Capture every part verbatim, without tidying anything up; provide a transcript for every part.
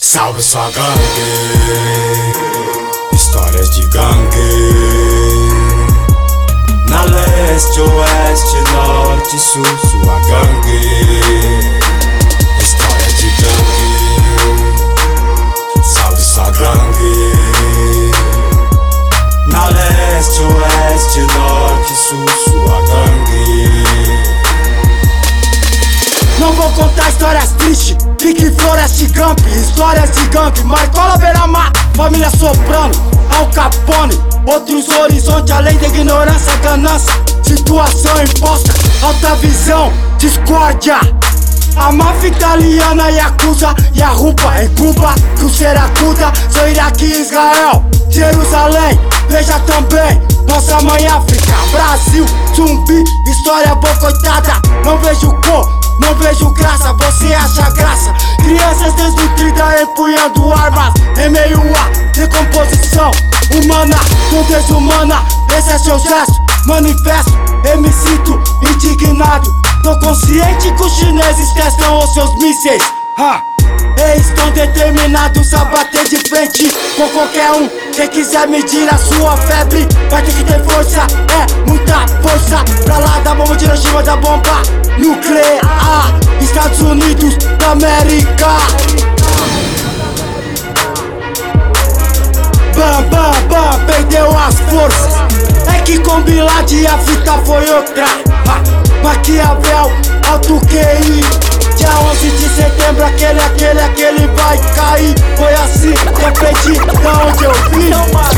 Salve sua gangue, histórias de gangue. Na leste, oeste, norte, sul, sua gangue. História de gangue. Salve sua gangue. Na leste, oeste, norte, sul, sua gangue. Não vou contar histórias tristes, Pique Forest Gump, histórias de gangue, Marcola Beira-Mar, família Soprano, Al Capone, outros horizontes além da ignorância, ganância, situação imposta, alta visão, discórdia. A máfia italiana, Yakuza e a Rupa em Cuba, Cruzeiracuda, sou Iraque e Israel, Jerusalém, veja também nossa mãe África, Brasil, zumbi, história boa coitada, não vejo cor, não vejo graça, você acha graça. Crianças desnutridas empunhando armas em meio a decomposição humana, com desumana, esse é seu gesto, manifesto, eu me sinto indignado. Tô consciente que os chineses testam os seus mísseis, ha. Eles estão determinados a bater de frente com qualquer um. Quem quiser medir a sua febre vai ter que ter força, é muita força. Pra lá da bomba de Hiroshima, da bomba nuclear, Estados Unidos da América. Bam, bam, bam, perdeu as forças. É que com Bin Laden a fita foi outra, ha. Maquiavel, alto Q I. Dia onze de setembro, aquele, aquele, aquele vai cair. Foi assim, depende da onde eu vim.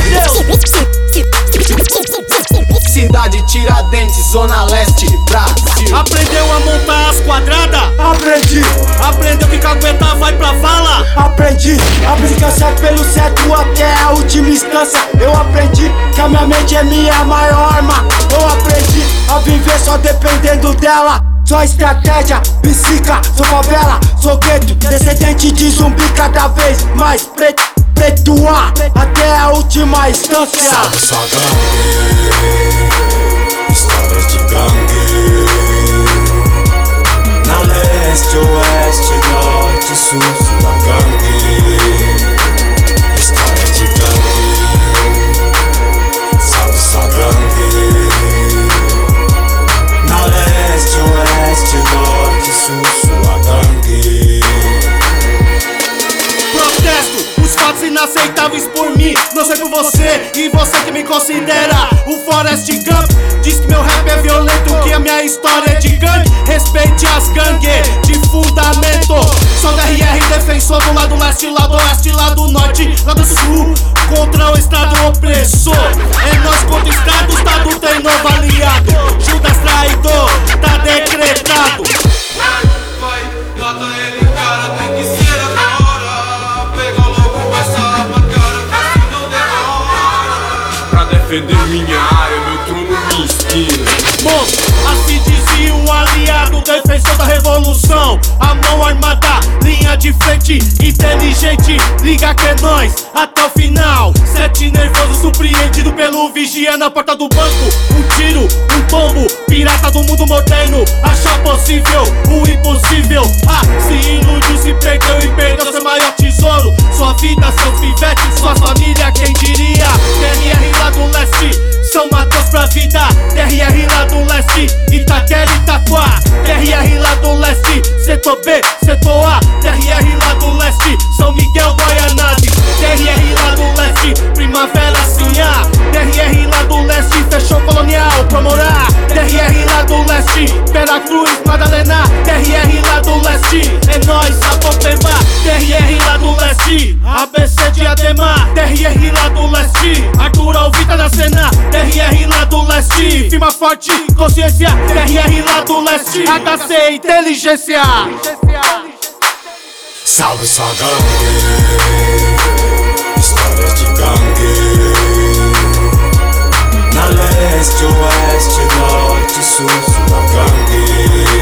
Cidade Tiradentes, Zona Leste, Brasil. Aprendeu a montar as quadradas? Aprendi. Aprendeu que cagueta vai pra vala? Aprendi. Aprendi que eu certo pelo certo até a última instância. Eu aprendi que a minha mente é minha maior arma. Eu aprendi a viver só dependendo dela. Só estratégia, psica, sou favela, sou gueto, descendente de zumbi cada vez mais preto, preto A, até a última instância. Salve sua gangue, histórias de gangue. Na leste, oeste, norte, sul, sua gangue. História de gangue. Salve sua gangue. Na leste, oeste, norte, sul, sua gangue. Protesto os fatos inaceitáveis por mim, não sei por você e você que me considera o Forest Gump. Diz que meu rap é violento, que a minha história é de gangue. Respeite as gangues de fundamento. Sou da R R defensor do lado leste, lado oeste, lado norte, lado sul, contra o estado opressor. É nós contra o estado, o estado tem novo aliado. Judas traidor, tá decretado. Vai, mata ele, cara, tem que ser agora. Pega logo essa arma, cara, que se não demora. Pra defender minha área, meu trono me inspira. Moço, assim dizia um aliado, defensor da revolução. A mão armada, linha de frente, inteligente, liga que é nós, até o final. Sete nervoso, surpreendido pelo vigia na porta do banco. Um tiro, um tombo, pirata do mundo moderno. Achar possível, o impossível. Ah, se iludiu, se perdeu e perdeu seu maior tesouro. Sua vida, seus pivetes, sua família, quem diria? T R R lá do leste, São Mateus pra vida. T R R lá do leste, Itaquera, Itaquá. T R R lá do leste, setor B, setor A. T R R lá do leste, São Miguel, Guaianazes. T R R lá do leste, Primavera, Sinhá. T R R lá do leste, fechou colonial pra morar. T R R lá do leste, Veracruz, Madalena. T R R lá do leste, é nóis, Sapopemba. T R R lá do leste, A B C de Ademar. T R R lá do leste, Arthur Alvita na cena. T R R lá do leste, firma forte, consciência. T R R lá do leste, H C, inteligência. Salve sua gangue, histórias de gangue. Na leste, oeste, norte, sul, sua gangue.